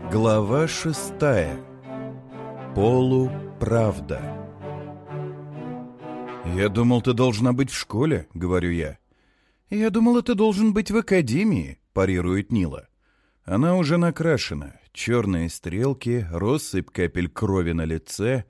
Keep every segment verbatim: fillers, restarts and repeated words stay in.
Глава шестая. Полуправда. «Я думал, ты должна быть в школе», — говорю я. «Я думала, ты должен быть в академии», — парирует Нила. Она уже накрашена. Черные стрелки, россыпь капель крови на лице.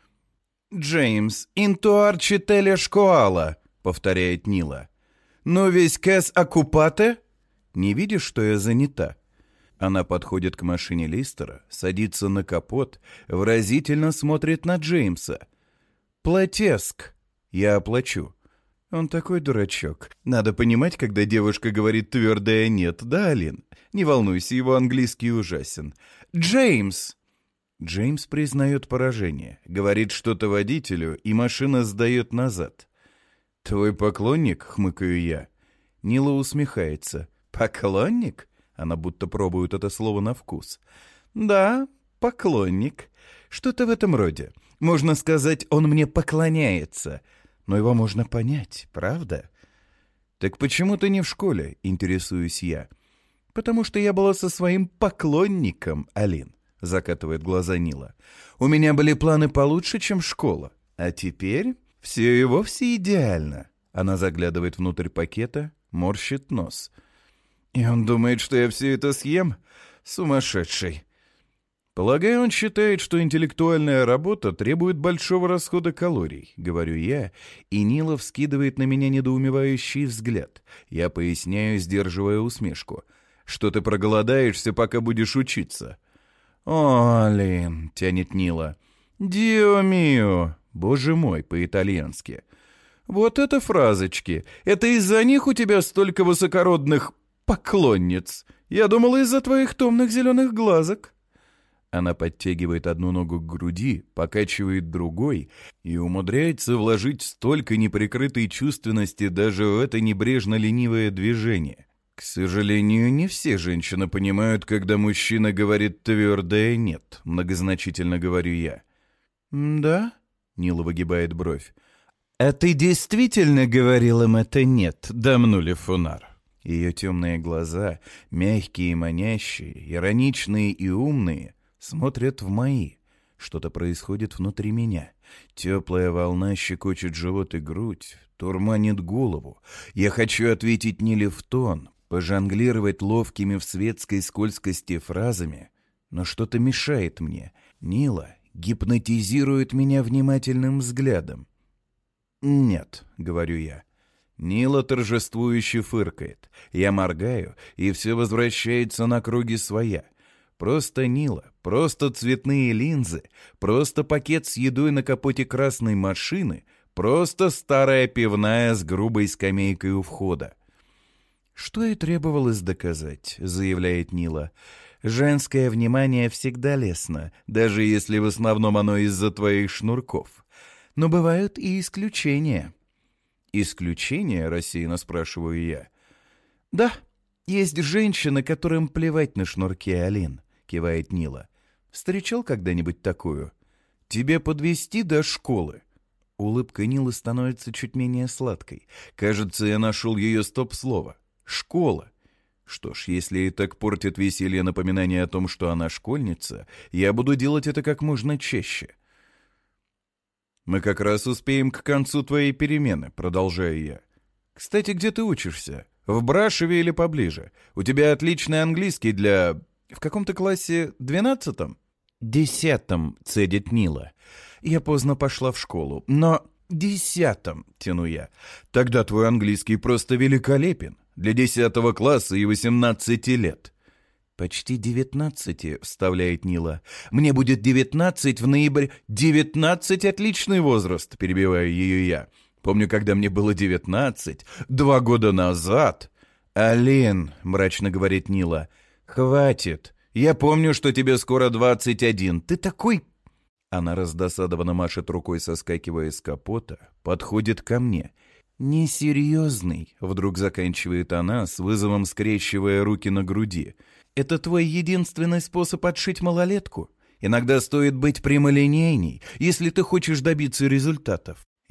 «Джеймс, интуарчи теле шкоала», — повторяет Нила. «Но весь кэс оккупате?» «Не видишь, что я занята?» Она подходит к машине Листера, садится на капот, выразительно смотрит на Джеймса. «Платеск. Я оплачу». Он такой дурачок. Надо понимать, когда девушка говорит твердое «нет», да, Алин? Не волнуйся, его английский ужасен. «Джеймс!» Джеймс признает поражение, говорит что-то водителю, и машина сдает назад. «Твой поклонник?» — хмыкаю я. Нила усмехается. «Поклонник?» Она будто пробует это слово на вкус. «Да, поклонник. Что-то в этом роде. Можно сказать, он мне поклоняется. Но его можно понять, правда?» «Так почему ты не в школе?» — интересуюсь я. «Потому что я была со своим поклонником, Алин», — закатывает глаза Нила. «У меня были планы получше, чем школа. А теперь все и вовсе идеально». Она заглядывает внутрь пакета, морщит нос. «И он думает, что я все это съем? Сумасшедший!» «Полагаю, он считает, что интеллектуальная работа требует большого расхода калорий», — говорю я, и Нила вскидывает на меня недоумевающий взгляд. Я поясняю, сдерживая усмешку. «Что ты проголодаешься, пока будешь учиться?» «О, Лин», — тянет Нила. «Дио мио», «Боже мой», по-итальянски. «Вот это фразочки. Это из-за них у тебя столько высокородных поклонниц. Я думала, из-за твоих томных зеленых глазок». Она подтягивает одну ногу к груди, покачивает другой и умудряется вложить столько неприкрытой чувственности даже в это небрежно-ленивое движение. К сожалению, не все женщины понимают, когда мужчина говорит твердое «нет», многозначительно говорю я. «Да?» — Нила выгибает бровь. «А ты действительно говорил им это «нет», дамнули фунар?» Ее темные глаза, мягкие и манящие, ироничные и умные, смотрят в мои. Что-то происходит внутри меня. Теплая волна щекочет живот и грудь, турманит голову. Я хочу ответить Ниле в тон, пожонглировать ловкими в светской скользкости фразами, но что-то мешает мне. Нила гипнотизирует меня внимательным взглядом. «Нет», — говорю я. Нила торжествующе фыркает. Я моргаю, и все возвращается на круги своя. Просто Нила, просто цветные линзы, просто пакет с едой на капоте красной машины, просто старая пивная с грубой скамейкой у входа. «Что и требовалось доказать», — заявляет Нила. «Женское внимание всегда лестно, даже если в основном оно из-за твоих шнурков. Но бывают и исключения». «Исключения?» — рассеянно спрашиваю я. «Да, есть женщины, которым плевать на шнурки, Алин», — кивает Нила. «Встречал когда-нибудь такую? Тебе подвезти до школы?» Улыбка Нилы становится чуть менее сладкой. Кажется, я нашел ее стоп-слово. «Школа». Что ж, если и так портит веселье напоминание о том, что она школьница, я буду делать это как можно чаще. «Мы как раз успеем к концу твоей перемены», — продолжаю я. «Кстати, где ты учишься? В Брашеве или поближе? У тебя отличный английский для... В каком-то классе? Двенадцатом?» «Десятом», — цедит Нила. «Я поздно пошла в школу, но десятом», — тяну я. «Тогда твой английский просто великолепен. Для десятого класса и восемнадцати лет». «Почти девятнадцати», — вставляет Нила. «Мне будет девятнадцать в ноябре». «Девятнадцать — отличный возраст», — перебиваю ее я. «Помню, когда мне было девятнадцать, два года назад». «Алин», — мрачно говорит Нила, — «хватит. Я помню, что тебе скоро двадцать один. Ты такой...» Она раздосадованно машет рукой, соскакивая с капота, подходит ко мне. «Несерьезный», — вдруг заканчивает она, с вызовом скрещивая руки на груди. «Это твой единственный способ отшить малолетку? Иногда стоит быть прямолинейней, если ты хочешь добиться результатов».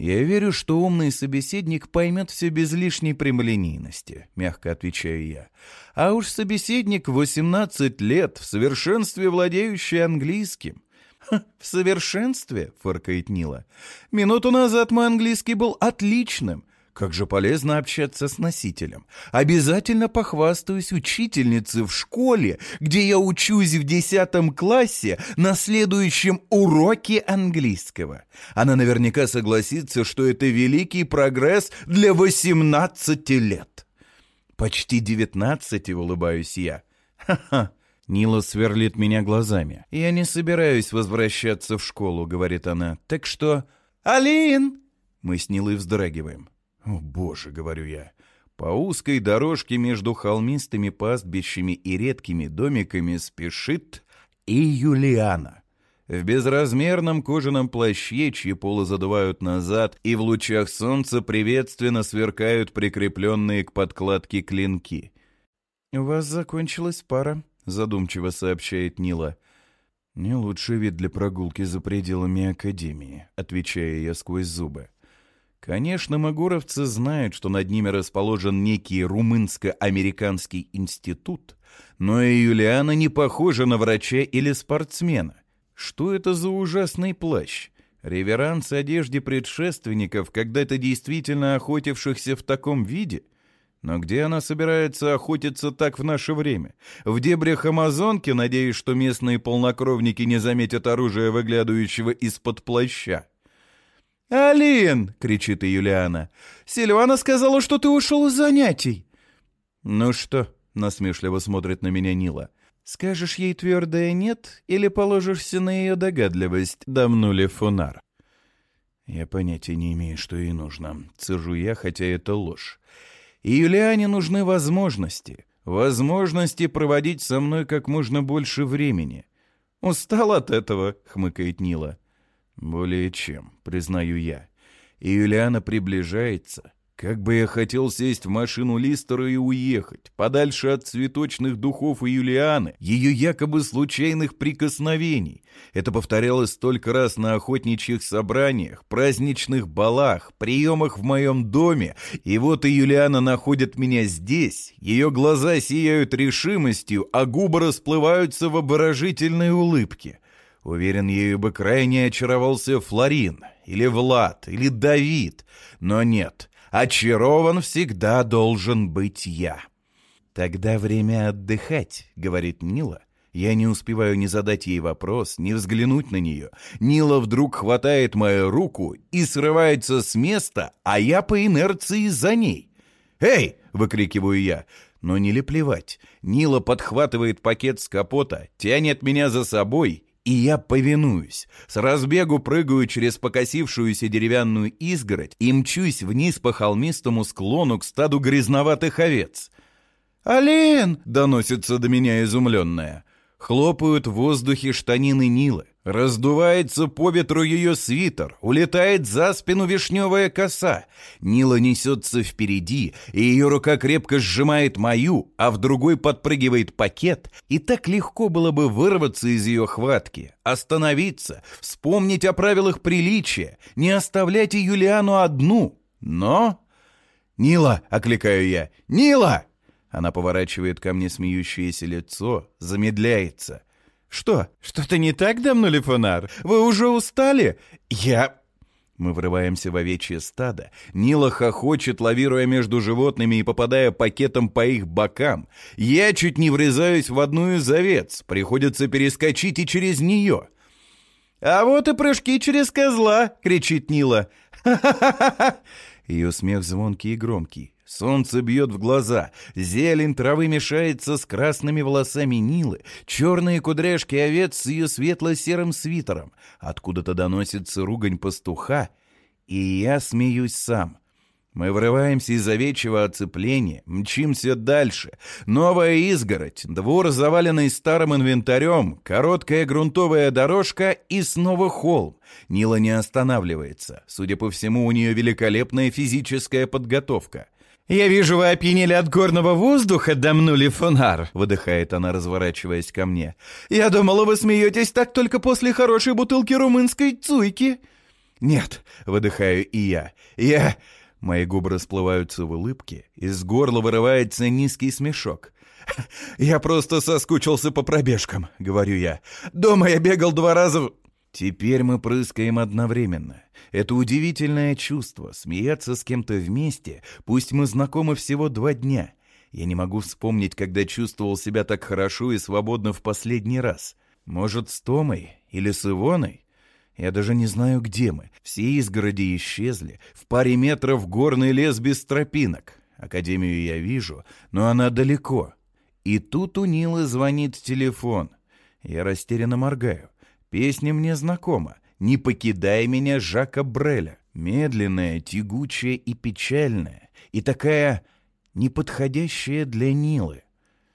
«Я верю, что умный собеседник поймет все без лишней прямолинейности», — мягко отвечаю я. «А уж собеседник в восемнадцать лет, в совершенстве владеющий английским». «Ха, в совершенстве?» — фыркает Нила. «Минуту назад мой английский был отличным. Как же полезно общаться с носителем. Обязательно похвастаюсь учительнице в школе, где я учусь в десятом классе, на следующем уроке английского. Она наверняка согласится, что это великий прогресс для восемнадцати лет». «Почти девятнадцати», — улыбаюсь я. «Ха-ха». Нила сверлит меня глазами. «Я не собираюсь возвращаться в школу», — говорит она. «Так что...» «Алин!» Мы с Нилой вздрагиваем. «О, боже», — говорю я. По узкой дорожке между холмистыми пастбищами и редкими домиками спешит и Юлиана. В безразмерном кожаном плаще, чьи полы задувают назад, и в лучах солнца приветственно сверкают прикрепленные к подкладке клинки. «У вас закончилась пара», — задумчиво сообщает Нила. «Не лучший вид для прогулки за пределами академии», — отвечаю я сквозь зубы. Конечно, магоровцы знают, что над ними расположен некий румынско-американский институт, но и Юлиана не похожа на врача или спортсмена. Что это за ужасный плащ? Реверанс одежде предшественников, когда-то действительно охотившихся в таком виде? Но где она собирается охотиться так в наше время? В дебрях Амазонки, надеясь, что местные полнокровники не заметят оружия, выглядывающего из-под плаща? «Алин!» — кричит Юлиана. «Сильвана сказала, что ты ушел из занятий». «Ну что?» — насмешливо смотрит на меня Нила. «Скажешь ей твердое «нет» или положишься на ее догадливость, дамнули фонар?» Я понятия не имею, что ей нужно. Цежу я, хотя это ложь. И Юлиане нужны возможности. Возможности проводить со мной как можно больше времени. «Устал от этого?» — хмыкает Нила. «Более чем», — признаю я. И Юлиана приближается. Как бы я хотел сесть в машину Листера и уехать, подальше от цветочных духов и Юлианы, ее якобы случайных прикосновений. Это повторялось столько раз на охотничьих собраниях, праздничных балах, приемах в моем доме. И вот и Юлиана находит меня здесь. Ее глаза сияют решимостью, а губы расплываются в обворожительной улыбке. Уверен, ею бы крайне очаровался Флорин, или Влад, или Давид. Но нет, очарован всегда должен быть я. «Тогда время отдыхать», — говорит Нила. Я не успеваю ни задать ей вопрос, ни взглянуть на нее. Нила вдруг хватает мою руку и срывается с места, а я по инерции за ней. «Эй!» — выкрикиваю я. Но Ниле плевать. Нила подхватывает пакет с капота, тянет меня за собой, и я повинуюсь. С разбегу прыгаю через покосившуюся деревянную изгородь и мчусь вниз по холмистому склону к стаду грязноватых овец. «Алин!» — доносится до меня изумленная. Хлопают в воздухе штанины Нилы. Раздувается по ветру ее свитер, улетает за спину вишневая коса. Нила несется впереди, и ее рука крепко сжимает мою, а в другой подпрыгивает пакет. И так легко было бы вырваться из ее хватки, остановиться, вспомнить о правилах приличия, не оставлять и Юлиану одну. Но... «Нила!» — окликаю я. «Нила!» Она поворачивает ко мне смеющееся лицо, замедляется. «Что? Что-то не так, дамнули фонар? Вы уже устали? Я...» Мы врываемся в овечье стадо. Нила хохочет, лавируя между животными и попадая пакетом по их бокам. Я чуть не врезаюсь в одну из овец. Приходится перескочить и через нее. «А вот и прыжки через козла!» — кричит Нила. «Ха-ха-ха-ха!» Ее смех звонкий и громкий. Солнце бьет в глаза, зелень травы мешается с красными волосами Нилы, черные кудряшки овец с ее светло-серым свитером. Откуда-то доносится ругань пастуха, и я смеюсь сам. Мы врываемся из овечьего оцепления, мчимся дальше. Новая изгородь, двор, заваленный старым инвентарем, короткая грунтовая дорожка и снова холм. Нила не останавливается. Судя по всему, у нее великолепная физическая подготовка. «Я вижу, вы опьянели от горного воздуха, дамнули фонар», — выдыхает она, разворачиваясь ко мне. «Я думала, вы смеетесь так только после хорошей бутылки румынской цуйки». «Нет», — выдыхаю и я. «Я...» Мои губы расплываются в улыбке, из горла вырывается низкий смешок. «Я просто соскучился по пробежкам», — говорю я. «Дома я бегал два раза в...» Теперь мы прыскаем одновременно. Это удивительное чувство — смеяться с кем-то вместе, пусть мы знакомы всего два дня. Я не могу вспомнить, когда чувствовал себя так хорошо и свободно в последний раз. Может, с Томой или с Ивоной? Я даже не знаю, где мы. Все изгороди исчезли. В паре метров горный лес без тропинок. Академию я вижу, но она далеко. И тут у Нилы звонит телефон. Я растерянно моргаю. Песня мне знакома. «Не покидай меня» Жака Бреля. Медленная, тягучая и печальная. И такая неподходящая для Нилы.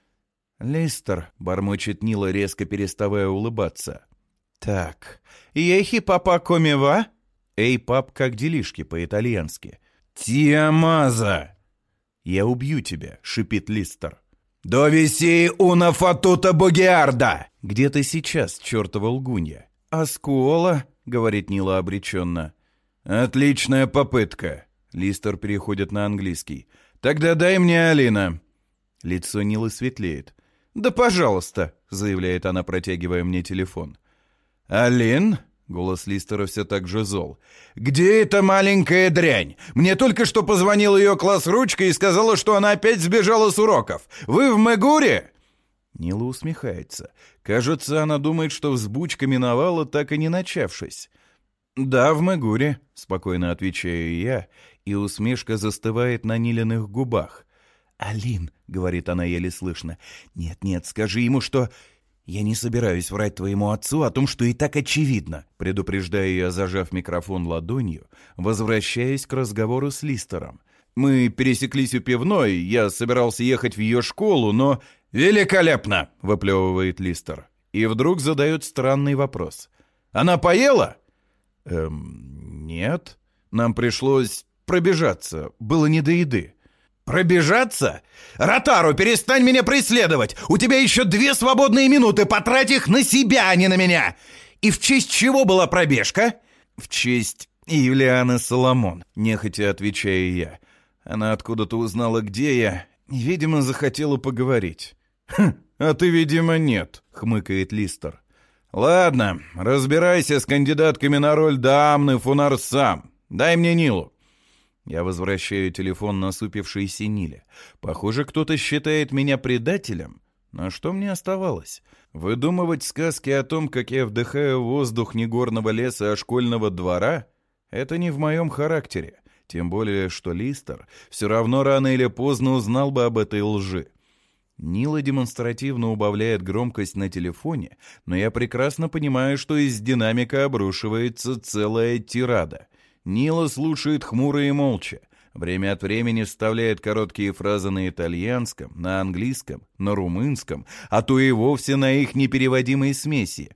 «Листер», — бормочет Нила, резко переставая улыбаться. «Так, ехи папа комива?» «Эй, пап, как делишки по-итальянски?» «Тиамаза!» «Я убью тебя», — шипит Листер. «Довиси уна фатута бугиарда!» «Где ты сейчас, чертова лгунья?» «Аскуола», — говорит Нила обреченно. «Отличная попытка», — Листер переходит на английский. «Тогда дай мне Алина». Лицо Нилы светлеет. «Да пожалуйста», — заявляет она, протягивая мне телефон. «Алин?» — голос Листера все так же зол. «Где эта маленькая дрянь? Мне только что позвонил ее класс-ручка и сказала, что она опять сбежала с уроков. Вы в Мегуре?» Нила усмехается. Кажется, она думает, что взбучка миновала, так и не начавшись. «Да, в Мегуре», — спокойно отвечаю я, и усмешка застывает на Нилиных губах. «Алин», — говорит она еле слышно, — «нет-нет, скажи ему, что...» «Я не собираюсь врать твоему отцу о том, что и так очевидно», — предупреждаю я, зажав микрофон ладонью, возвращаясь к разговору с Листером. «Мы пересеклись у пивной, я собирался ехать в ее школу, но...» «Великолепно!» — выплевывает Листер. И вдруг задает странный вопрос. «Она поела?» «Эм, нет. Нам пришлось пробежаться, было не до еды». «Пробежаться? Ротару, перестань меня преследовать! У тебя еще две свободные минуты, потрать их на себя, а не на меня! И в честь чего была пробежка?» «В честь Юлианы Соломон», — нехотя отвечаю я. Она откуда-то узнала, где я, и, видимо, захотела поговорить. «Хм, а ты, видимо, нет», — хмыкает Листер. «Ладно, разбирайся с кандидатками на роль Даамны Фунар сам. Дай мне Нилу». Я возвращаю телефон насупившейся Ниле. Похоже, кто-то считает меня предателем. Но что мне оставалось? Выдумывать сказки о том, как я вдыхаю воздух не горного леса, а школьного двора? Это не в моем характере. Тем более, что Листер все равно рано или поздно узнал бы об этой лжи. Нила демонстративно убавляет громкость на телефоне, но я прекрасно понимаю, что из динамика обрушивается целая тирада. Нила слушает хмуро и молча. Время от времени вставляет короткие фразы на итальянском, на английском, на румынском, а то и вовсе на их непереводимой смеси.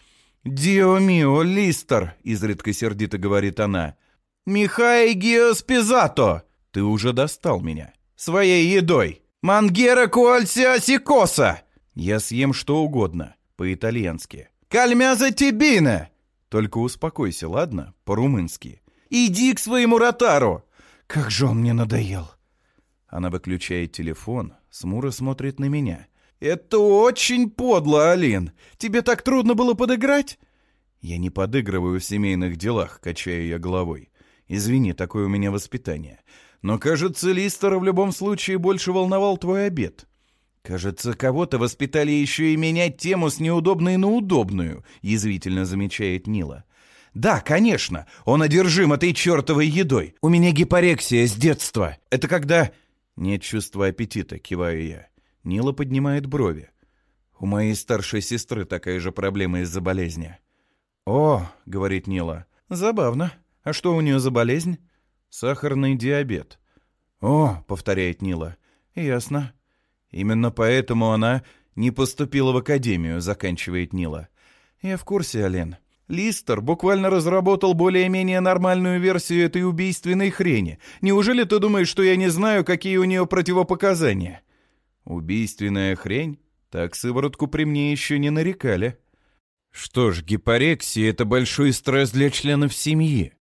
«Дио мио, Листер!» — изредка сердито говорит она. «Михай гиоспизато!» «Ты уже достал меня. Своей едой!» «Мангера куальсиа сикоса!» «Я съем что угодно, по-итальянски». «Кальмяза тибина!» «Только успокойся, ладно? По-румынски». «Иди к своему ротару!» «Как же он мне надоел!» Она выключает телефон, смуро смотрит на меня. «Это очень подло, Алин! Тебе так трудно было подыграть?» «Я не подыгрываю в семейных делах», — качаю я головой. «Извини, такое у меня воспитание. Но, кажется, Листера в любом случае больше волновал твой обед». «Кажется, кого-то воспитали еще и менять тему с неудобной на удобную», — язвительно замечает Нила. «Да, конечно, он одержим этой чертовой едой. У меня гипорексия с детства. Это когда...» «Нет чувства аппетита», — киваю я. Нила поднимает брови. «У моей старшей сестры такая же проблема из-за болезни». «О», — говорит Нила, — «забавно. А что у нее за болезнь?» «Сахарный диабет». «О», — повторяет Нила, — «ясно». «Именно поэтому она не поступила в академию», — заканчивает Нила. «Я в курсе, Ален. Листер буквально разработал более-менее нормальную версию этой убийственной хрени. Неужели ты думаешь, что я не знаю, какие у нее противопоказания?» «Убийственная хрень? Так сыворотку при мне еще не нарекали». «Что ж, гипорексия — это большой стресс для членов семьи.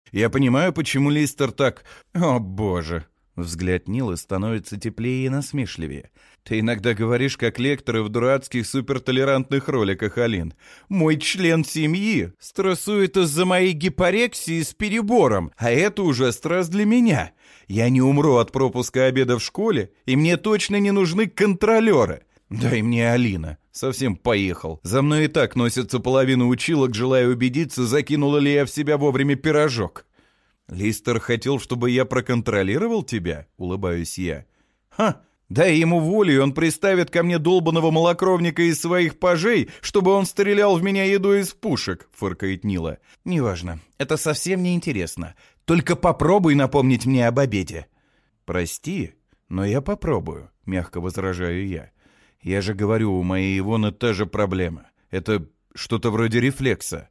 Я понимаю, почему Листер так... О, боже. Взгляд Нилы становится теплее и насмешливее. Ты иногда говоришь, как лекторы в дурацких супертолерантных роликах, Алин. Мой член семьи стрессует из-за моей гипорексии с перебором, а это уже стресс для меня. Я не умру от пропуска обеда в школе, и мне точно не нужны контролеры. Дай мне Алина. Совсем поехал. За мной и так носится половина училок, желая убедиться, закинула ли я в себя вовремя пирожок. Листер хотел, чтобы я проконтролировал тебя? Улыбаюсь я. Ха! Дай ему волю, и он приставит ко мне долбаного малокровника из своих пажей, чтобы он стрелял в меня едой из пушек, фыркает Нила. Неважно, это совсем не интересно. Только попробуй напомнить мне об обеде. Прости, но я попробую, мягко возражаю я. Я же говорю, у моей Ивоны та же проблема. Это что-то вроде рефлекса.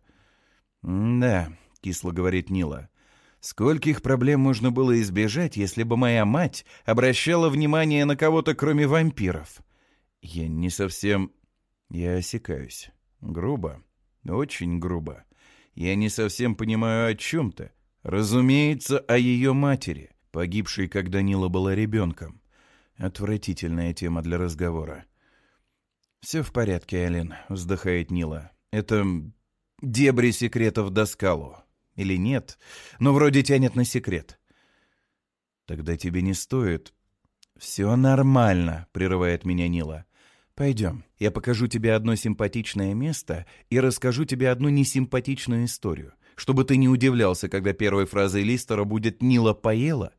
Да, кисло говорит Нила. Скольких проблем можно было избежать, если бы моя мать обращала внимание на кого-то, кроме вампиров? Я не совсем... Я осекаюсь. Грубо. Очень грубо. Я не совсем понимаю, о чем ты. Разумеется, о ее матери, погибшей, когда Нила была ребенком. Отвратительная тема для разговора. «Все в порядке, Алин», — вздыхает Нила. «Это дебри секретов Даскалу. Или нет, но вроде тянет на секрет». «Тогда тебе не стоит...» «Все нормально», — прерывает меня Нила. «Пойдем, я покажу тебе одно симпатичное место и расскажу тебе одну несимпатичную историю, чтобы ты не удивлялся, когда первой фразой Листера будет «Нила поела».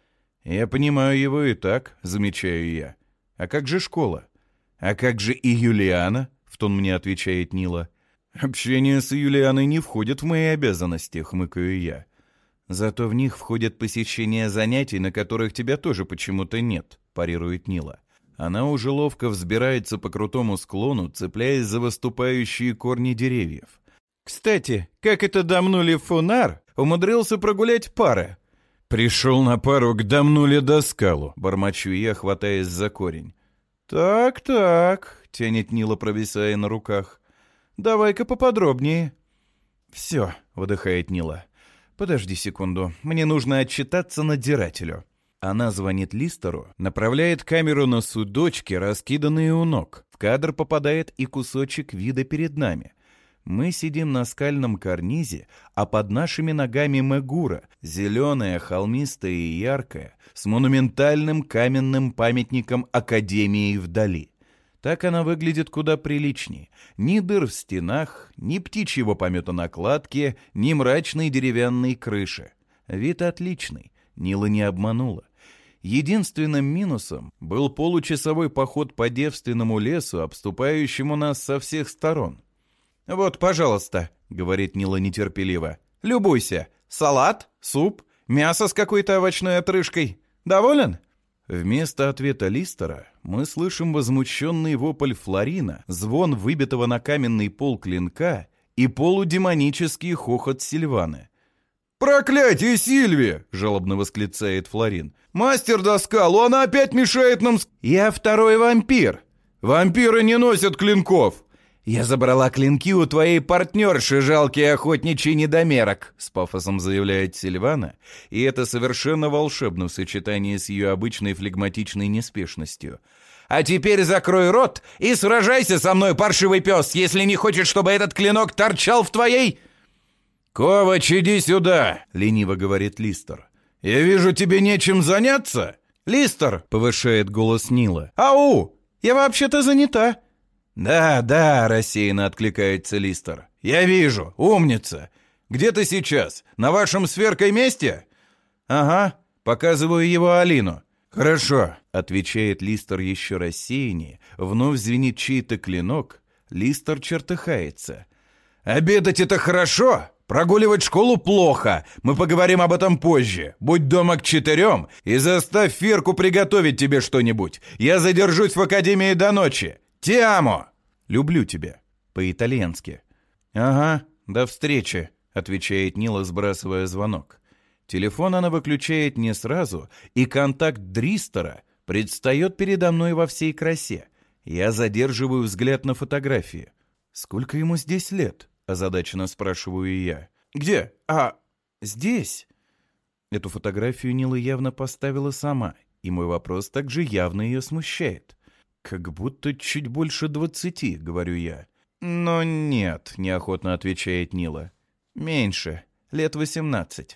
«Я понимаю его и так», — замечаю я. «А как же школа?» «А как же и Юлиана?» — в тон мне отвечает Нила. «Общение с Юлианой не входит в мои обязанности», — хмыкаю я. «Зато в них входит посещение занятий, на которых тебя тоже почему-то нет», — парирует Нила. Она уже ловко взбирается по крутому склону, цепляясь за выступающие корни деревьев. «Кстати, как это Дамнули Фунар умудрился прогулять пары?» «Пришел на пару к Дамнули Даскалу», — бормочу я, хватаясь за корень. «Так-так», — тянет Нила, провисая на руках. «Давай-ка поподробнее». «Все», — выдыхает Нила. «Подожди секунду, мне нужно отчитаться надзирателю». Она звонит Листеру, направляет камеру на судочки, раскиданные у ног. В кадр попадает и кусочек вида перед нами. Мы сидим на скальном карнизе, а под нашими ногами Мегура, зеленая, холмистая и яркая, с монументальным каменным памятником Академии вдали. Так она выглядит куда приличней. Ни дыр в стенах, ни птичьего помета на кладке, ни мрачной деревянной крыши. Вид отличный, Нила не обманула. Единственным минусом был получасовой поход по девственному лесу, обступающему нас со всех сторон. «Вот, пожалуйста», — говорит Нила нетерпеливо, — «любуйся. Салат, суп, мясо с какой-то овощной отрыжкой. Доволен?» Вместо ответа Листера мы слышим возмущенный вопль Флорина, звон выбитого на каменный пол клинка и полудемонический хохот Сильваны. «Проклятие, Сильви!» — жалобно восклицает Флорин. «Мастер Даскалу, она опять мешает нам...» «Я второй вампир!» «Вампиры не носят клинков!» «Я забрала клинки у твоей партнерши, жалкий охотничий недомерок», — с пафосом заявляет Сильвана, и это совершенно волшебно в сочетании с ее обычной флегматичной неспешностью. «А теперь закрой рот и сражайся со мной, паршивый пес, если не хочешь, чтобы этот клинок торчал в твоей...» «Ковач, иди сюда», — лениво говорит Листер. «Я вижу, тебе нечем заняться». «Листер», — повышает голос Нила. «Ау, я вообще-то занята». «Да, да», — рассеянно откликается Листер. «Я вижу, умница. Где ты сейчас? На вашем с Веркой месте?» «Ага, показываю его Алину». «Хорошо», — отвечает Листер еще рассеяннее. Вновь звенит чей-то клинок. Листер чертыхается. «Обедать это хорошо, прогуливать школу плохо. Мы поговорим об этом позже. Будь дома к четырем и заставь Ферку приготовить тебе что-нибудь. Я задержусь в академии до ночи. «Тиамо!» «Люблю тебя», по-итальянски. «Ага, до встречи», — отвечает Нила, сбрасывая звонок. Телефон она выключает не сразу, и контакт Дристера предстает передо мной во всей красе. Я задерживаю взгляд на фотографии. «Сколько ему здесь лет?» — озадаченно спрашиваю я. «Где? А, здесь». Эту фотографию Нила явно поставила сама, и мой вопрос также явно ее смущает. «Как будто чуть больше двадцати», — говорю я. «Но нет», — неохотно отвечает Нила. «Меньше, лет восемнадцать».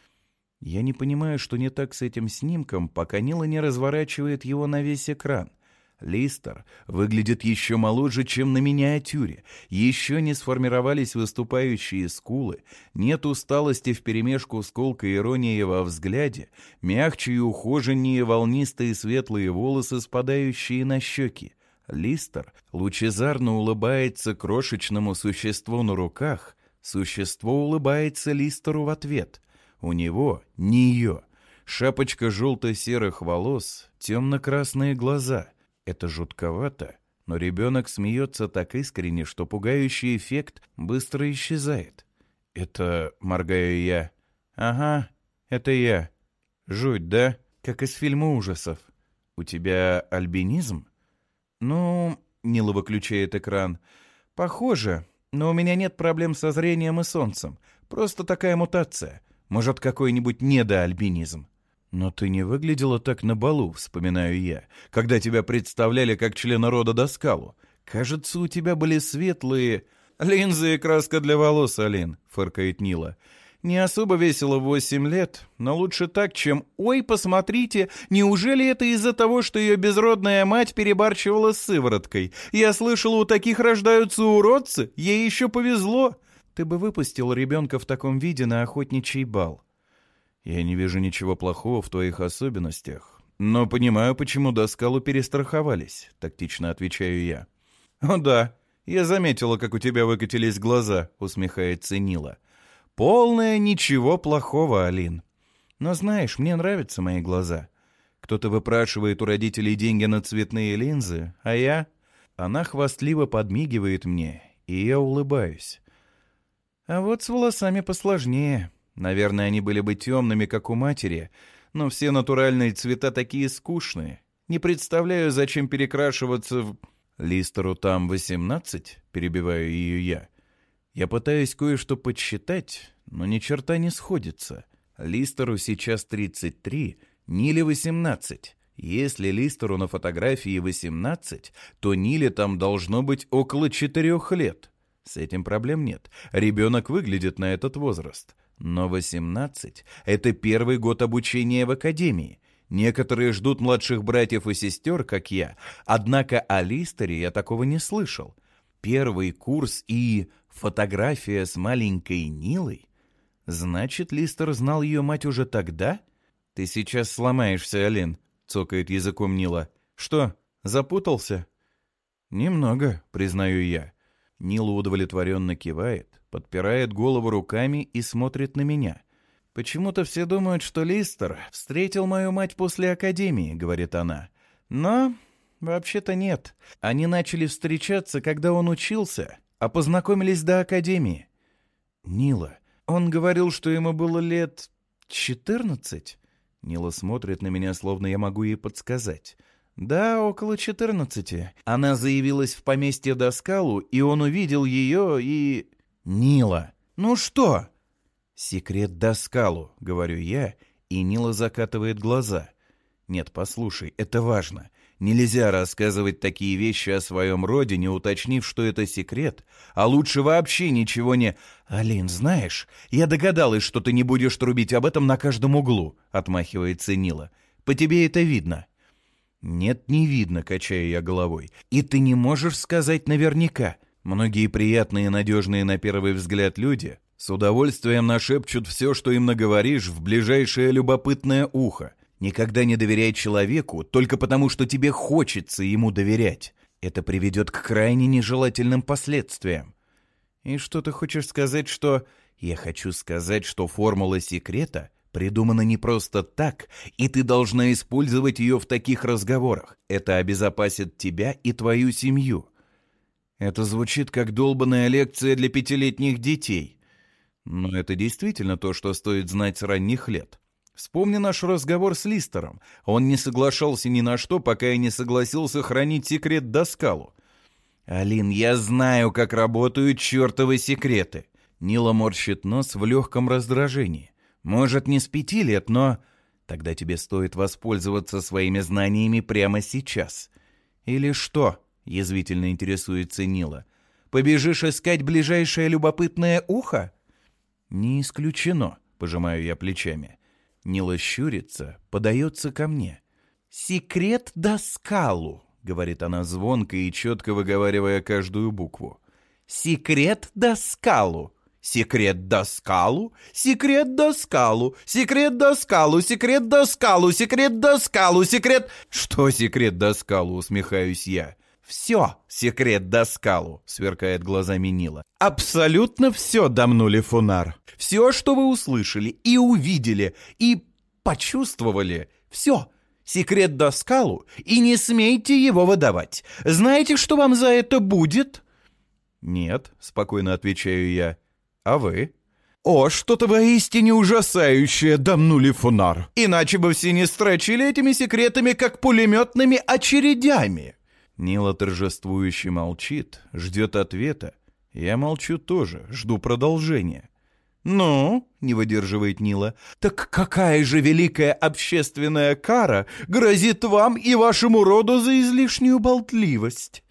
Я не понимаю, что не так с этим снимком, пока Нила не разворачивает его на весь экран. Листер выглядит еще моложе, чем на миниатюре. Еще не сформировались выступающие скулы, нет усталости вперемешку с колкой иронией во взгляде, мягче и ухоженнее волнистые светлые волосы, спадающие на щеки. Листер лучезарно улыбается крошечному существу на руках. Существо улыбается Листеру в ответ. У него, нее, шапочка желто-серых волос, темно-красные глаза. Это жутковато, но ребенок смеется так искренне, что пугающий эффект быстро исчезает. «Это...» — моргаю я. «Ага, это я. Жуть, да? Как из фильма ужасов. У тебя альбинизм?» «Ну...» — Нила выключает экран. «Похоже, но у меня нет проблем со зрением и солнцем. Просто такая мутация. Может, какой-нибудь недоальбинизм». «Но ты не выглядела так на балу», — вспоминаю я, когда тебя представляли как члена рода Даскалу. Кажется, у тебя были светлые... «Линзы и краска для волос, Алин», — фыркает Нила. «Не особо весело в восемь лет, но лучше так, чем... Ой, посмотрите, неужели это из-за того, что ее безродная мать перебарщивала с сывороткой? Я слышала, у таких рождаются уродцы, ей еще повезло». «Ты бы выпустил ребенка в таком виде на охотничий бал». «Я не вижу ничего плохого в твоих особенностях, но понимаю, почему Даскалу перестраховались», — тактично отвечаю я. «О да, я заметила, как у тебя выкатились глаза», — усмехается Нила. «Полное ничего плохого, Алин. Но знаешь, мне нравятся мои глаза. Кто-то выпрашивает у родителей деньги на цветные линзы, а я...» Она хвастливо подмигивает мне, и я улыбаюсь. «А вот с волосами посложнее». Наверное, они были бы темными, как у матери, но все натуральные цвета такие скучные. Не представляю, зачем перекрашиваться в... «Листеру там восемнадцать?» — перебиваю ее я. Я пытаюсь кое-что подсчитать, но ни черта не сходится. Листеру сейчас тридцать три, Ниле восемнадцать. Если Листеру на фотографии восемнадцать, то Ниле там должно быть около четырех лет. С этим проблем нет. Ребенок выглядит на этот возраст. Но восемнадцать — это первый год обучения в академии. Некоторые ждут младших братьев и сестер, как я, однако о Листере я такого не слышал. Первый курс и фотография с маленькой Нилой? Значит, Листер знал ее мать уже тогда? «Ты сейчас сломаешься, Алин», — цокает языком Нила. «Что, запутался?» «Немного», — признаю я. Нила удовлетворенно кивает, подпирает голову руками и смотрит на меня. «Почему-то все думают, что Листер встретил мою мать после академии», — говорит она. «Но вообще-то нет. Они начали встречаться, когда он учился, а познакомились до академии». «Нила, он говорил, что ему было лет четырнадцать?» Нила смотрит на меня, словно я могу ей подсказать. «Да, около четырнадцати. Она заявилась в поместье Даскалу, и он увидел ее и...» «Нила, ну что?» «Секрет Даскалу», — говорю я, и Нила закатывает глаза. «Нет, послушай, это важно. Нельзя рассказывать такие вещи о своем роде, не уточнив, что это секрет, а лучше вообще ничего не...» «Алин, знаешь, я догадалась, что ты не будешь трубить об этом на каждом углу», — отмахивается Нила. «По тебе это видно». «Нет, не видно», — качаю я головой. «И ты не можешь сказать наверняка. Многие приятные и надежные на первый взгляд люди с удовольствием нашепчут все, что им наговоришь, в ближайшее любопытное ухо. Никогда не доверяй человеку только потому, что тебе хочется ему доверять. Это приведет к крайне нежелательным последствиям». «И что ты хочешь сказать, что...» «Я хочу сказать, что формула секрета придумана не просто так, и ты должна использовать ее в таких разговорах. Это обезопасит тебя и твою семью». Это звучит как долбаная лекция для пятилетних детей. Но это действительно то, что стоит знать с ранних лет. Вспомни наш разговор с Листером. Он не соглашался ни на что, пока я не согласился хранить секрет Даскалу. «Алин, я знаю, как работают чертовы секреты». Нила морщит нос в легком раздражении. Может, не с пяти лет, но... Тогда тебе стоит воспользоваться своими знаниями прямо сейчас. Или что? Язвительно интересуется Нила. Побежишь искать ближайшее любопытное ухо? Не исключено, пожимаю я плечами. Нила щурится, подается ко мне. «Секрет Даскалу», — говорит она звонко и четко выговаривая каждую букву. «Секрет Даскалу! Секрет Даскалу! Секрет Даскалу! Секрет Даскалу! Секрет Даскалу! Секрет Даскалу! Секрет...» «Что секрет Даскалу?» — усмехаюсь я. «Все секрет Даскалу», — сверкает глазами Нила. «Абсолютно все, Дамнули Фунар. Все, что вы услышали и увидели, и почувствовали, все. Секрет Даскалу, и не смейте его выдавать. Знаете, что вам за это будет?» «Нет», — спокойно отвечаю я. «А вы?» «О, что-то воистине ужасающее, Дамнули Фунар. Иначе бы все не строчили этими секретами, как пулеметными очередями». Нила торжествующе молчит, ждет ответа. Я молчу тоже, жду продолжения. «Ну?» — не выдерживает Нила. «Так какая же великая общественная кара грозит вам и вашему роду за излишнюю болтливость?»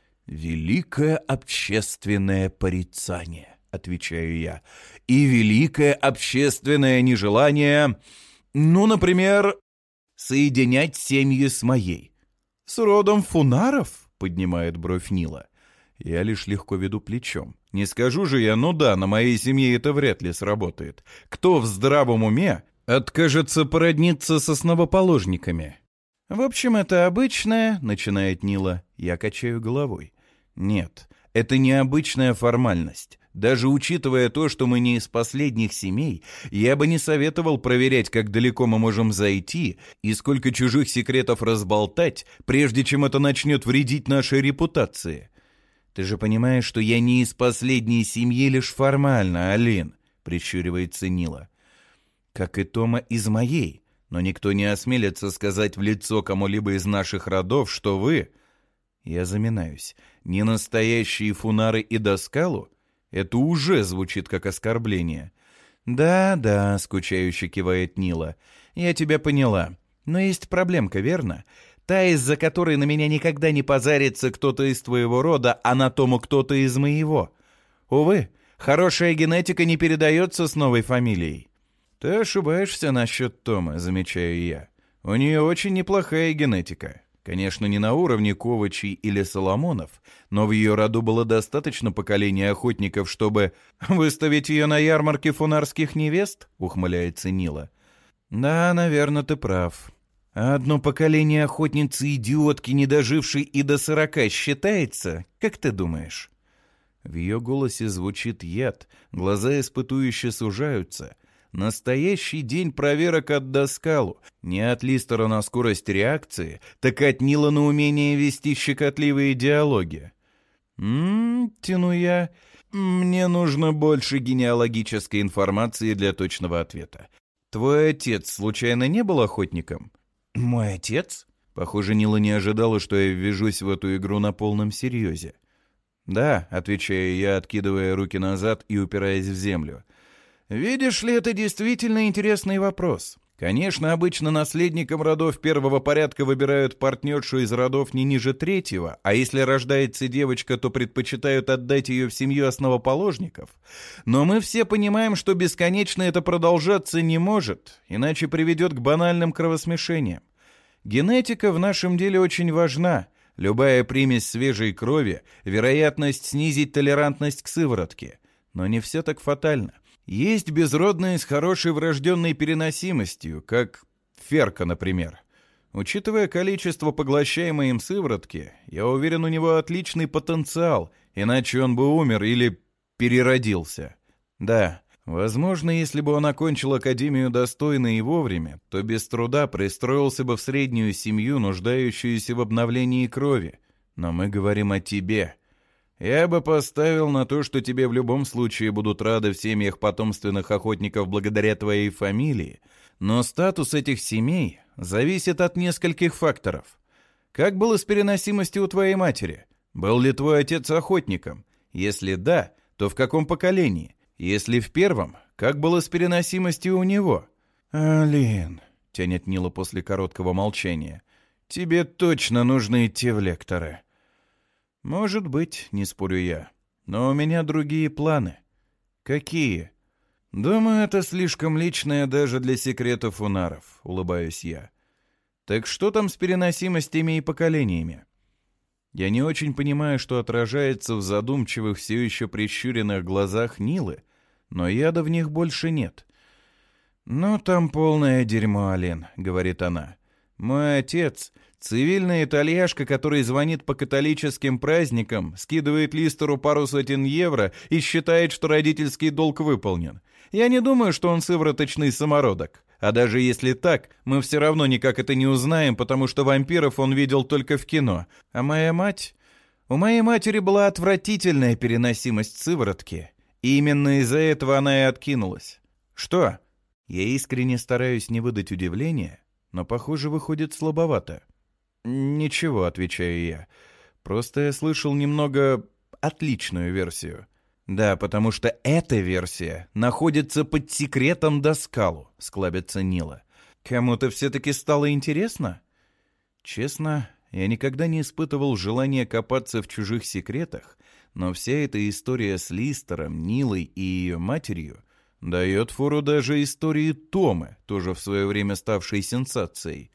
«Великое общественное порицание», — отвечаю я, «и великое общественное нежелание, ну, например, соединять семьи с моей». «С родом Фунаров?» — поднимает бровь Нила. Я лишь легко веду плечом. Не скажу же я, ну да, на моей семье это вряд ли сработает. Кто в здравом уме откажется породниться с основоположниками? «В общем, это обычное», — начинает Нила. Я качаю головой. «Нет, это не обычная формальность. Даже учитывая то, что мы не из последних семей, я бы не советовал проверять, как далеко мы можем зайти и сколько чужих секретов разболтать, прежде чем это начнет вредить нашей репутации. Ты же понимаешь, что я не из последней семьи лишь формально, Алин», — прищуривается Нила. «Как и Тома из моей, но никто не осмелится сказать в лицо кому-либо из наших родов, что вы...» Я заминаюсь. «Не настоящие Фунары и Даскалу? Это уже звучит как оскорбление». «Да-да», — скучающе кивает Нила, — «я тебя поняла. Но есть проблемка, верно? Та, из-за которой на меня никогда не позарится кто-то из твоего рода, а на Тому кто-то из моего. Увы, хорошая генетика не передается с новой фамилией». «Ты ошибаешься насчет Тома», — замечаю я. «У нее очень неплохая генетика. Конечно, не на уровне Ковачей или Соломонов, но в ее роду было достаточно поколений охотников, чтобы выставить ее на ярмарке фунарских невест», — ухмыляется Нила. «Да, наверное, ты прав. А одно поколение охотницы-идиотки, не дожившей и до сорока, считается, как ты думаешь?» В ее голосе звучит яд, глаза испытующе сужаются. Настоящий день проверок от Даскалу. Не от Листера на скорость реакции, так от Нила на умение вести щекотливые диалоги. «М-м-м», тяну я, — «мне нужно больше генеалогической информации для точного ответа. Твой отец случайно не был охотником?» «Мой отец?» Похоже, Нила не ожидала, что я ввяжусь в эту игру на полном серьезе. «Да», — отвечаю я, откидывая руки назад и упираясь в землю. «Видишь ли, это действительно интересный вопрос. Конечно, обычно наследникам родов первого порядка выбирают партнершу из родов не ниже третьего, а если рождается девочка, то предпочитают отдать ее в семью основоположников. Но мы все понимаем, что бесконечно это продолжаться не может, иначе приведет к банальным кровосмешениям. Генетика в нашем деле очень важна. Любая примесь свежей крови, вероятность снизить толерантность к сыворотке. Но не все так фатально. Есть безродные с хорошей врожденной переносимостью, как Ферка, например. Учитывая количество поглощаемой им сыворотки, я уверен, у него отличный потенциал, иначе он бы умер или переродился. Да, возможно, если бы он окончил академию достойно и вовремя, то без труда пристроился бы в среднюю семью, нуждающуюся в обновлении крови. Но мы говорим о тебе. Я бы поставил на то, что тебе в любом случае будут рады в семьях потомственных охотников благодаря твоей фамилии, но статус этих семей зависит от нескольких факторов. Как было с переносимостью у твоей матери? Был ли твой отец охотником? Если да, то в каком поколении? Если в первом, Как было с переносимостью у него?» «Алин», — тянет Нила после короткого молчания, — «тебе точно нужно идти в лекторы». «Может быть, не спорю я, но у меня другие планы». «Какие?» «Думаю, это слишком личное даже для секретов унаров», — улыбаюсь я. «Так что там с переносимостями и поколениями?» Я не очень понимаю, что отражается в задумчивых, все еще прищуренных глазах Нилы, но яда в них больше нет. «Ну, там полное дерьмо, Ален», — говорит она. «Мой отец — цивильный итальяшка, который звонит по католическим праздникам, скидывает Листеру пару сотен евро и считает, что родительский долг выполнен. Я не думаю, что он сывороточный самородок. А даже если так, мы все равно никак это не узнаем, потому что вампиров он видел только в кино. А моя мать? У моей матери была отвратительная переносимость сыворотки. И именно из-за этого она и откинулась. Что? Я искренне стараюсь не выдать удивления, но, похоже, выходит слабовато. «Ничего», — отвечаю я. «Просто я слышал немного отличную версию». «Да, потому что эта версия находится под секретом Даскалу», — склабится Нила. «Кому-то все-таки стало интересно?» Честно, я никогда не испытывал желания копаться в чужих секретах, но вся эта история с Листером, Нилой и ее матерью дает фору даже истории Томы, тоже в свое время ставшей сенсацией.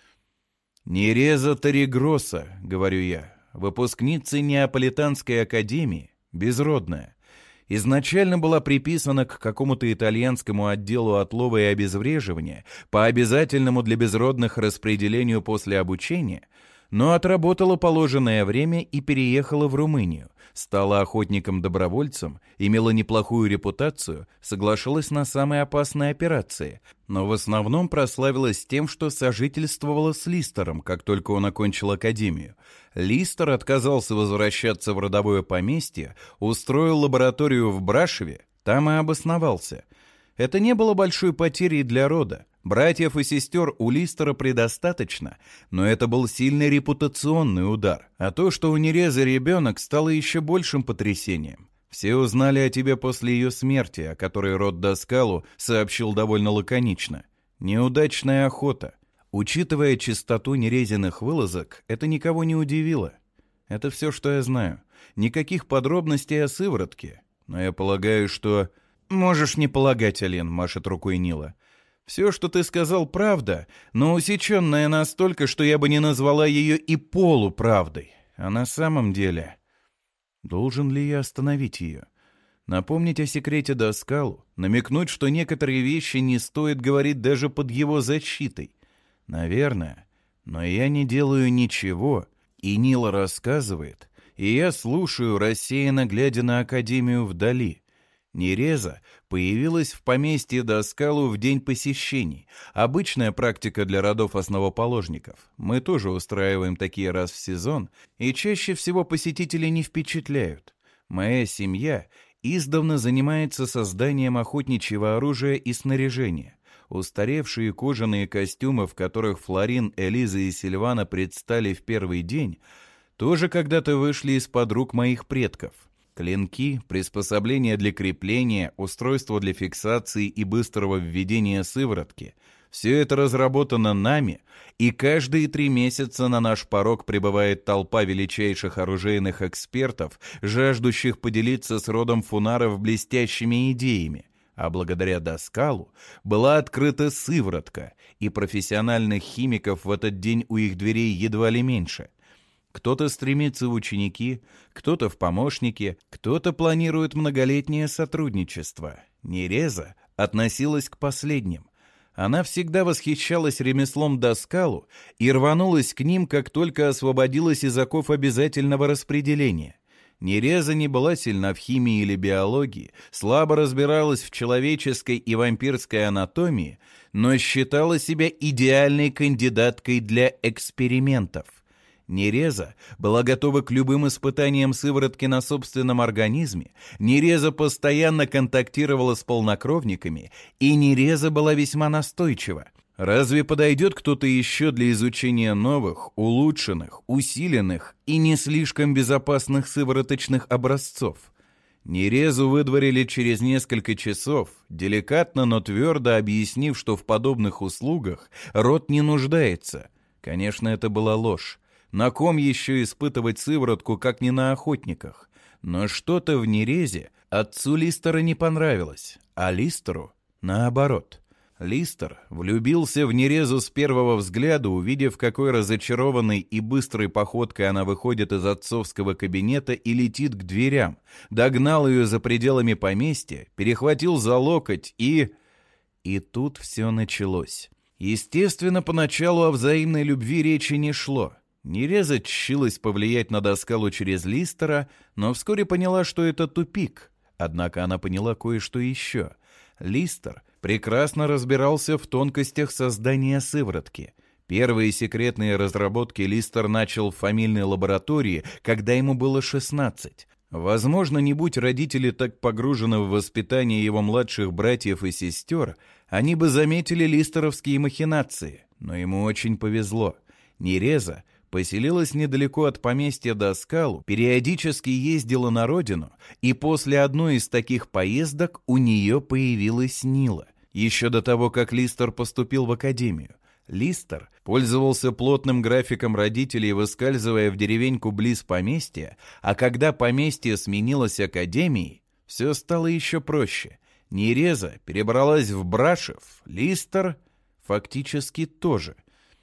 «Нереза Торрегроса», — говорю я, выпускница Неаполитанской академии, безродная. Изначально была приписана к какому-то итальянскому отделу отлова и обезвреживания по обязательному для безродных распределению после обучения, но отработала положенное время и переехала в Румынию, стала охотником-добровольцем, имела неплохую репутацию, соглашалась на самые опасные операции, но в основном прославилась тем, что сожительствовала с Листером, как только он окончил академию. Листер отказался возвращаться в родовое поместье, устроил лабораторию в Брашеве, там и обосновался. Это не было большой потерей для рода. Братьев и сестер у Листера предостаточно, но это был сильный репутационный удар. А то, что у Нерезы ребенок, стало еще большим потрясением. Все узнали о тебе после ее смерти, о которой род Даскалу сообщил довольно лаконично. Неудачная охота. Учитывая чистоту Нерезиных вылазок, это никого не удивило. Это все, что я знаю. Никаких подробностей о сыворотке. Но я полагаю, что... «Можешь не полагать, Ален», — машет рукой Нила. «Все, что ты сказал, правда, но усеченная настолько, что я бы не назвала ее и полуправдой. А на самом деле...» Должен ли я остановить ее? Напомнить о секрете Даскалу? Намекнуть, что некоторые вещи не стоит говорить даже под его защитой? Наверное. Но я не делаю ничего, и Нила рассказывает, и я слушаю, рассеянно глядя на Академию вдали. Нереза появилась в поместье Даскалу в день посещений. Обычная практика для родов-основоположников. Мы тоже устраиваем такие раз в сезон, и чаще всего посетители не впечатляют. Моя семья издавна занимается созданием охотничьего оружия и снаряжения. Устаревшие кожаные костюмы, в которых Флорин, Элиза и Сильвана предстали в первый день, тоже когда-то вышли из-под рук моих предков. Клинки, приспособления для крепления, устройства для фиксации и быстрого введения сыворотки – все это разработано нами, и каждые три месяца на наш порог прибывает толпа величайших оружейных экспертов, жаждущих поделиться с родом фунаров блестящими идеями. А благодаря Даскалу была открыта сыворотка, и профессиональных химиков в этот день у их дверей едва ли меньше. Кто-то стремится в ученики, кто-то в помощники, кто-то планирует многолетнее сотрудничество. Нереза относилась к последним. Она всегда восхищалась ремеслом Даскалу и рванулась к ним, как только освободилась из оков обязательного распределения. Нереза не была сильна в химии или биологии, слабо разбиралась в человеческой и вампирской анатомии, но считала себя идеальной кандидаткой для экспериментов. Нереза была готова к любым испытаниям сыворотки на собственном организме, Нереза постоянно контактировала с полнокровниками, и Нереза была весьма настойчива. Разве подойдет кто-то еще для изучения новых, улучшенных, усиленных и не слишком безопасных сывороточных образцов? Нерезу выдворили через несколько часов, деликатно, но твердо объяснив, что в подобных услугах род не нуждается. Конечно, это была ложь. На ком еще испытывать сыворотку, как не на охотниках? Но что-то в Нерезе отцу Листера не понравилось, а Листеру наоборот. Листер влюбился в Нерезу с первого взгляда, увидев, какой разочарованной и быстрой походкой она выходит из отцовского кабинета и летит к дверям, догнал ее за пределами поместья, перехватил за локоть и... И тут все началось. Естественно, поначалу о взаимной любви речи не шло. Нереза тщилась повлиять на Доскалу через Листера, но вскоре поняла, что это тупик. Однако она поняла кое-что еще. Листер прекрасно разбирался в тонкостях создания сыворотки. Первые секретные разработки Листер начал в фамильной лаборатории, когда ему было шестнадцать. Возможно, не будь родители так погружены в воспитание его младших братьев и сестер, они бы заметили листеровские махинации. Но ему очень повезло. Нереза поселилась недалеко от поместья Доскалу, периодически ездила на родину, и после одной из таких поездок у нее появилась Нила. Еще до того, как Листер поступил в академию. Листер пользовался плотным графиком родителей, выскальзывая в деревеньку близ поместья, а когда поместье сменилось академией, все стало еще проще. Нереза перебралась в Брашев, Листер фактически тоже.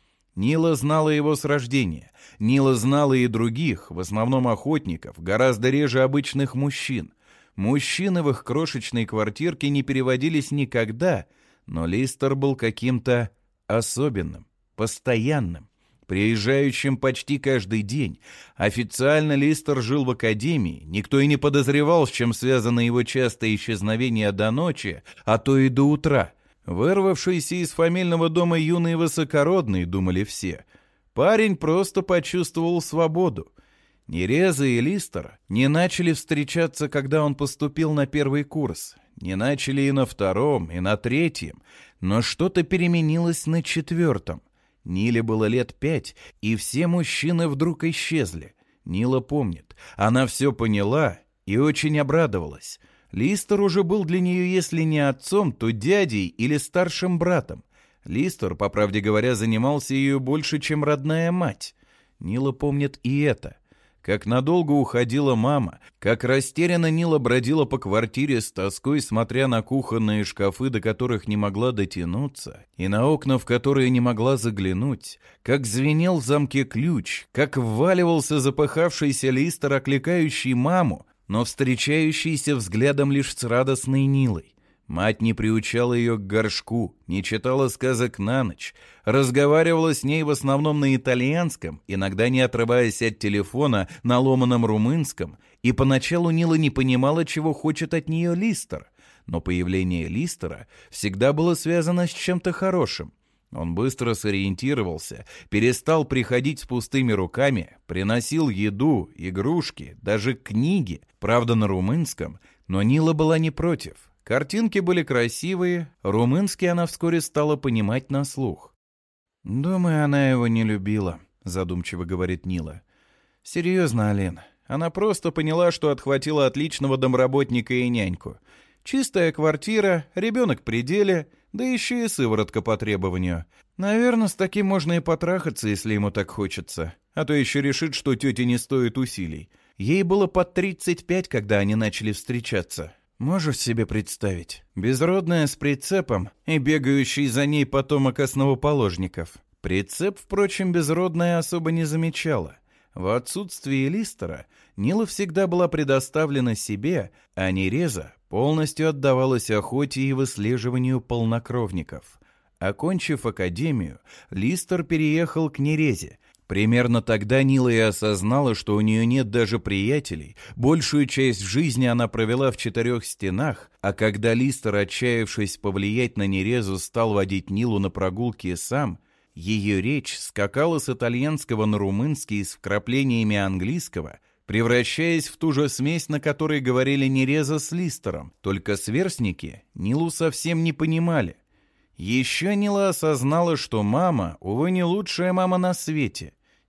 Нила знала его с рождения. Нила знала и других, в основном охотников, гораздо реже обычных мужчин. Мужчины в их крошечной квартирке не переводились никогда, но Листер был каким-то особенным, постоянным, приезжающим почти каждый день. Официально Листер жил в академии, никто и не подозревал, с чем связано его частое исчезновение до ночи, а то и до утра. Вырвавшийся из фамильного дома юный высокородный, думали все. Парень просто почувствовал свободу. Нереза и Листер не начали встречаться, когда он поступил на первый курс. Не начали и на втором, и на третьем. Но что-то переменилось на четвертом. Ниле было лет пять, и все мужчины вдруг исчезли. Нила помнит. Она все поняла и очень обрадовалась. Листер уже был для нее, если не отцом, то дядей или старшим братом. Листер, по правде говоря, занимался ее больше, чем родная мать. Нила помнит и это. Как надолго уходила мама, как растерянно Нила бродила по квартире с тоской, смотря на кухонные шкафы, до которых не могла дотянуться, и на окна, в которые не могла заглянуть, как звенел в замке ключ, как вваливался запыхавшийся Листер, окликающий маму, но встречающийся взглядом лишь с радостной Нилой. Мать не приучала ее к горшку, не читала сказок на ночь, разговаривала с ней в основном на итальянском, иногда не отрываясь от телефона на ломаном румынском, и поначалу Нила не понимала, чего хочет от нее Листер. Но появление Листера всегда было связано с чем-то хорошим. Он быстро сориентировался, перестал приходить с пустыми руками, приносил еду, игрушки, даже книги, правда на румынском, но Нила была не против. Картинки были красивые, румынский она вскоре стала понимать на слух. «Думаю, она его не любила», — задумчиво говорит Нила. «Серьезно, Алин, она просто поняла, что отхватила отличного домработника и няньку. Чистая квартира, ребенок при деле, да еще и сыворотка по требованию. Наверное, с таким можно и потрахаться, если ему так хочется. А то еще решит, что тете не стоит усилий. Ей было под тридцать пять, когда они начали встречаться. Можешь себе представить? Безродная с прицепом и бегающий за ней потомок основоположников. Прицеп, впрочем, безродная особо не замечала. В отсутствие Листера Нила всегда была предоставлена себе, а Нереза полностью отдавалась охоте и выслеживанию полнокровников. Окончив академию, Листер переехал к Нерезе. Примерно тогда Нила и осознала, что у нее нет даже приятелей, большую часть жизни она провела в четырех стенах, а когда Листер, отчаявшись повлиять на Нерезу, стал водить Нилу на прогулки сам, ее речь скакала с итальянского на румынский с вкраплениями английского, превращаясь в ту же смесь, на которой говорили Нереза с Листером, только сверстники Нилу совсем не понимали. Еще Нила осознала, что мама, увы, не лучшая мама на свете.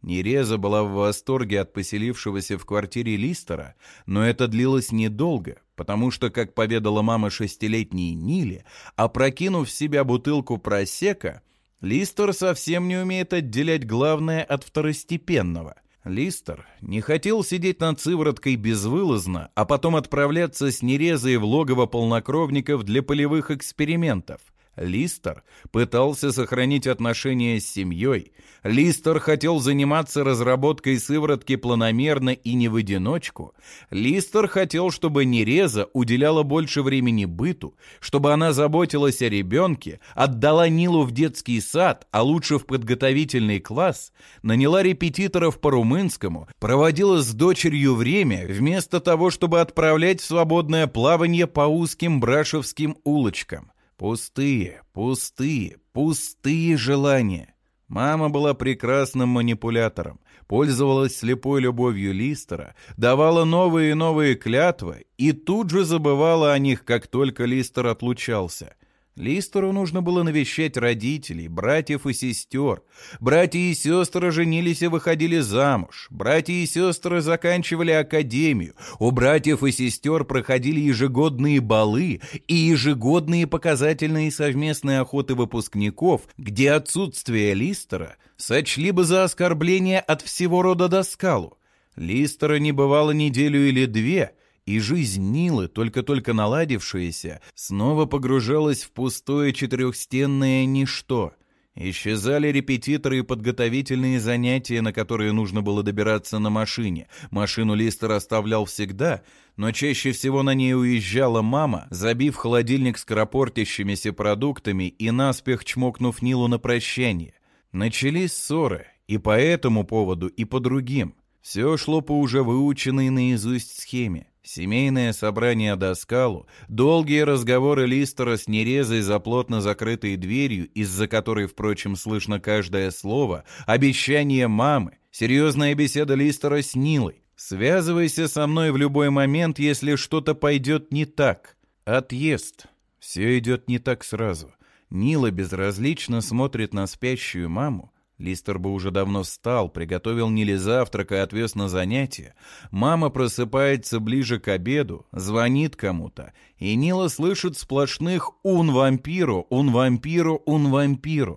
Нереза была в восторге от поселившегося в квартире Листера, но это длилось недолго, потому что, как поведала мама шестилетней Ниле, опрокинув в себя бутылку просека, Листер совсем не умеет отделять главное от второстепенного. Листер не хотел сидеть над сывороткой безвылазно, а потом отправляться с Нерезой в логово полнокровников для полевых экспериментов. Листер пытался сохранить отношения с семьей. Листер хотел заниматься разработкой сыворотки планомерно и не в одиночку. Листер хотел, чтобы Нереза уделяла больше времени быту, чтобы она заботилась о ребенке, отдала Нилу в детский сад, а лучше в подготовительный класс, наняла репетиторов по румынскому, проводила с дочерью время, вместо того, чтобы отправлять в свободное плавание по узким брашевским улочкам. Пустые, пустые, пустые желания. Мама была прекрасным манипулятором, пользовалась слепой любовью Листера, давала новые и новые клятвы и тут же забывала о них, как только Листер отлучался. Листеру нужно было навещать родителей, братьев и сестер. Братья и сестры женились и выходили замуж. Братья и сестры заканчивали академию. У братьев и сестер проходили ежегодные балы и ежегодные показательные совместные охоты выпускников, где отсутствие Листера сочли бы за оскорбление от всего рода доскалу. Листера не бывало неделю или две, и жизнь Нилы, только-только наладившаяся, снова погружалась в пустое четырехстенное ничто. Исчезали репетиторы и подготовительные занятия, на которые нужно было добираться на машине. Машину Листер оставлял всегда, но чаще всего на ней уезжала мама, забив холодильник скоропортящимися продуктами и наспех чмокнув Нилу на прощание. Начались ссоры и по этому поводу, и по другим. Все шло по уже выученной наизусть схеме. Семейное собрание доскалу, долгие разговоры Листера с Нерезой за плотно закрытой дверью, из-за которой, впрочем, слышно каждое слово, обещание мамы, серьезная беседа Листера с Нилой. «Связывайся со мной в любой момент, если что-то пойдет не так». Отъезд. Все идет не так сразу. Нила безразлично смотрит на спящую маму. Листер бы уже давно встал, приготовил Ниле завтрак и отвез на занятия. Мама просыпается ближе к обеду, звонит кому-то, и Нила слышит сплошных «ун вампиру, ун вампиру, ун вампиру».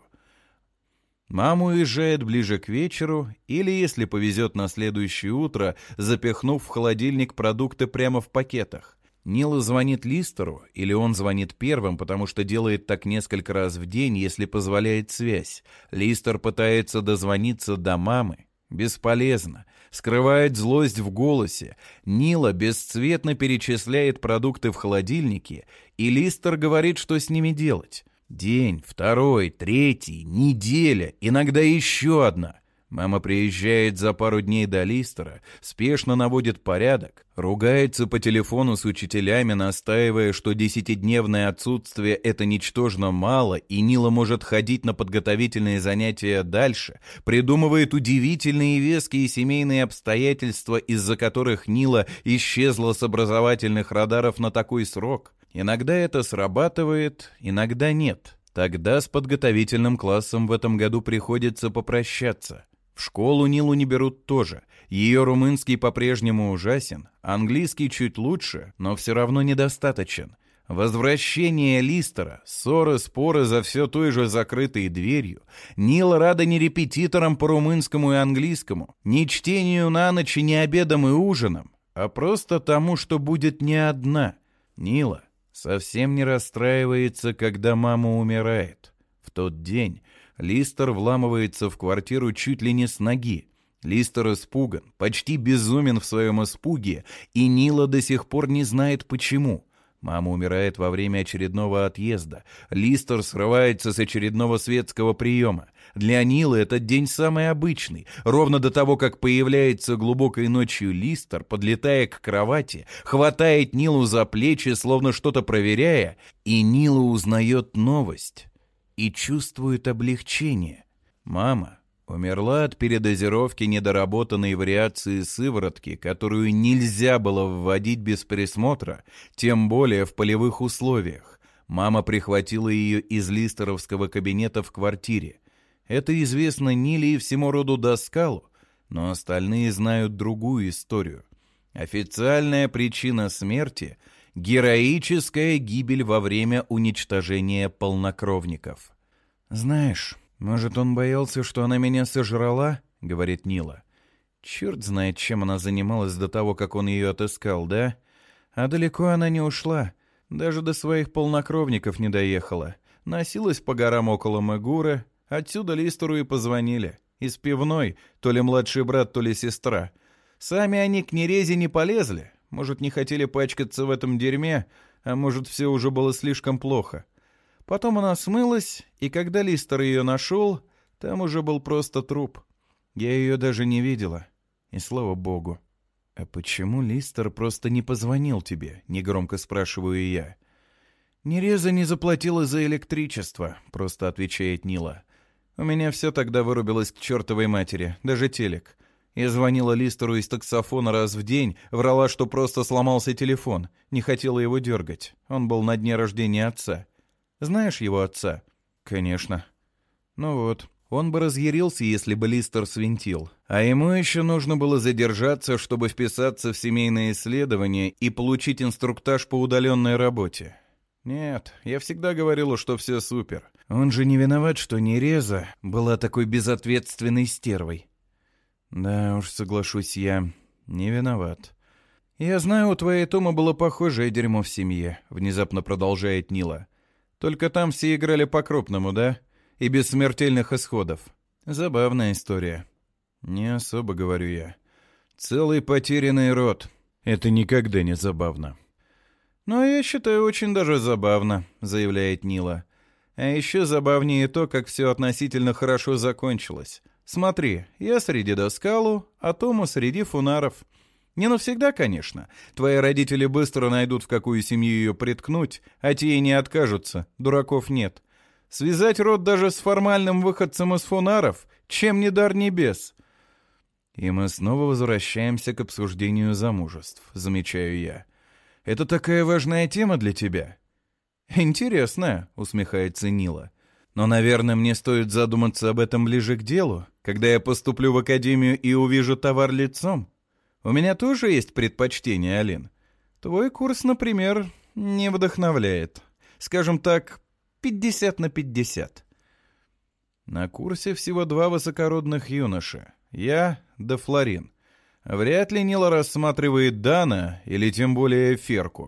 Мама уезжает ближе к вечеру или, если повезет, на следующее утро, запихнув в холодильник продукты прямо в пакетах. Нила звонит Листеру, или он звонит первым, потому что делает так несколько раз в день, если позволяет связь. Листер пытается дозвониться до мамы. Бесполезно. Скрывает злость в голосе. Нила бесцветно перечисляет продукты в холодильнике, и Листер говорит, что с ними делать. День, второй, третий, неделя, иногда еще одна. Мама приезжает за пару дней до Листера, спешно наводит порядок, ругается по телефону с учителями, настаивая, что десятидневное отсутствие — это ничтожно мало, и Нила может ходить на подготовительные занятия дальше, придумывает удивительные и веские семейные обстоятельства, из-за которых Нила исчезла с образовательных радаров на такой срок. Иногда это срабатывает, иногда нет. Тогда с подготовительным классом в этом году приходится попрощаться. В школу Нилу не берут тоже. Ее румынский по-прежнему ужасен, английский чуть лучше, но все равно недостаточен. Возвращение Листера, ссоры, споры за все той же закрытой дверью. Нила рада не репетиторам по румынскому и английскому, не чтению на ночь и не обедам и ужинам, а просто тому, что будет не одна. Нила совсем не расстраивается, когда мама умирает. В тот день Листер вламывается в квартиру чуть ли не с ноги. Листер испуган, почти безумен в своем испуге, и Нила до сих пор не знает почему. Мама умирает во время очередного отъезда. Листер срывается с очередного светского приема. Для Нилы этот день самый обычный. Ровно до того, как появляется глубокой ночью Листер, подлетая к кровати, хватает Нилу за плечи, словно что-то проверяя, и Нила узнает новость и чувствует облегчение. Мама умерла от передозировки недоработанной вариации сыворотки, которую нельзя было вводить без присмотра, тем более в полевых условиях. Мама прихватила ее из листеровского кабинета в квартире. Это известно Ниле и всему роду доскалу, Но остальные знают другую историю. Официальная причина смерти — героическая гибель во время уничтожения полнокровников. «Знаешь, может, он боялся, что она меня сожрала?» — говорит Нила. «Черт знает, чем она занималась до того, как он ее отыскал, да? А далеко она не ушла, даже до своих полнокровников не доехала. Носилась по горам около Мегура, отсюда Листеру и позвонили. Из пивной, то ли младший брат, то ли сестра. Сами они к Нерезе не полезли, может, не хотели пачкаться в этом дерьме, а может, все уже было слишком плохо. Потом она смылась, и когда Листер ее нашел, там уже был просто труп. Я ее даже не видела. И слава богу». «А почему Листер просто не позвонил тебе?» — негромко спрашиваю я. «Нереза не заплатила за электричество», — просто отвечает Нила. «У меня все тогда вырубилось к чертовой матери, даже телек. Я звонила Листеру из таксофона раз в день, врала, что просто сломался телефон, не хотела его дергать. Он был на дне рождения отца. Знаешь его отца?» «Конечно». «Ну вот». Он бы разъярился, если бы Листер свинтил. А ему еще нужно было задержаться, чтобы вписаться в семейное исследование и получить инструктаж по удаленной работе. Нет, я всегда говорила, что все супер. Он же не виноват, что Нереза была такой безответственной стервой. Да уж, соглашусь я, не виноват. Я знаю, у твоей Томы было похожее дерьмо в семье, внезапно продолжает Нила. Только там все играли по-крупному, да? И без смертельных исходов. Забавная история. Не особо, говорю я. Целый потерянный род. Это никогда не забавно. «Но я считаю, очень даже забавно», — заявляет Нила. «А еще забавнее то, как все относительно хорошо закончилось. Смотри, я среди Доскалу, а Тома среди Фунаров. Не навсегда, конечно. Твои родители быстро найдут, в какую семью ее приткнуть, а те и не откажутся, дураков нет. Связать род даже с формальным выходцем из Фунаров, чем не дар небес». И мы снова возвращаемся к обсуждению замужеств, замечаю я. «Это такая важная тема для тебя?» «Интересная», — усмехается Нила. «Но, наверное, мне стоит задуматься об этом ближе к делу, когда я поступлю в академию и увижу товар лицом. У меня тоже есть предпочтение, Алин. Твой курс, например, не вдохновляет. Скажем так, пятьдесят на пятьдесят. На курсе всего два высокородных юноши. Я да Флорин. Вряд ли Нила рассматривает Дана или тем более Ферку.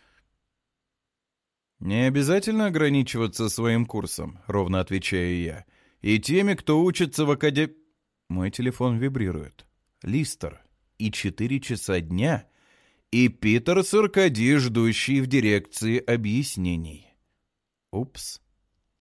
«Не обязательно ограничиваться своим курсом», — ровно отвечаю я. «И теми, кто учится в академии...» Мой телефон вибрирует. Листер. И четыре часа дня. И Питер Саркади, ждущий в дирекции объяснений. Упс.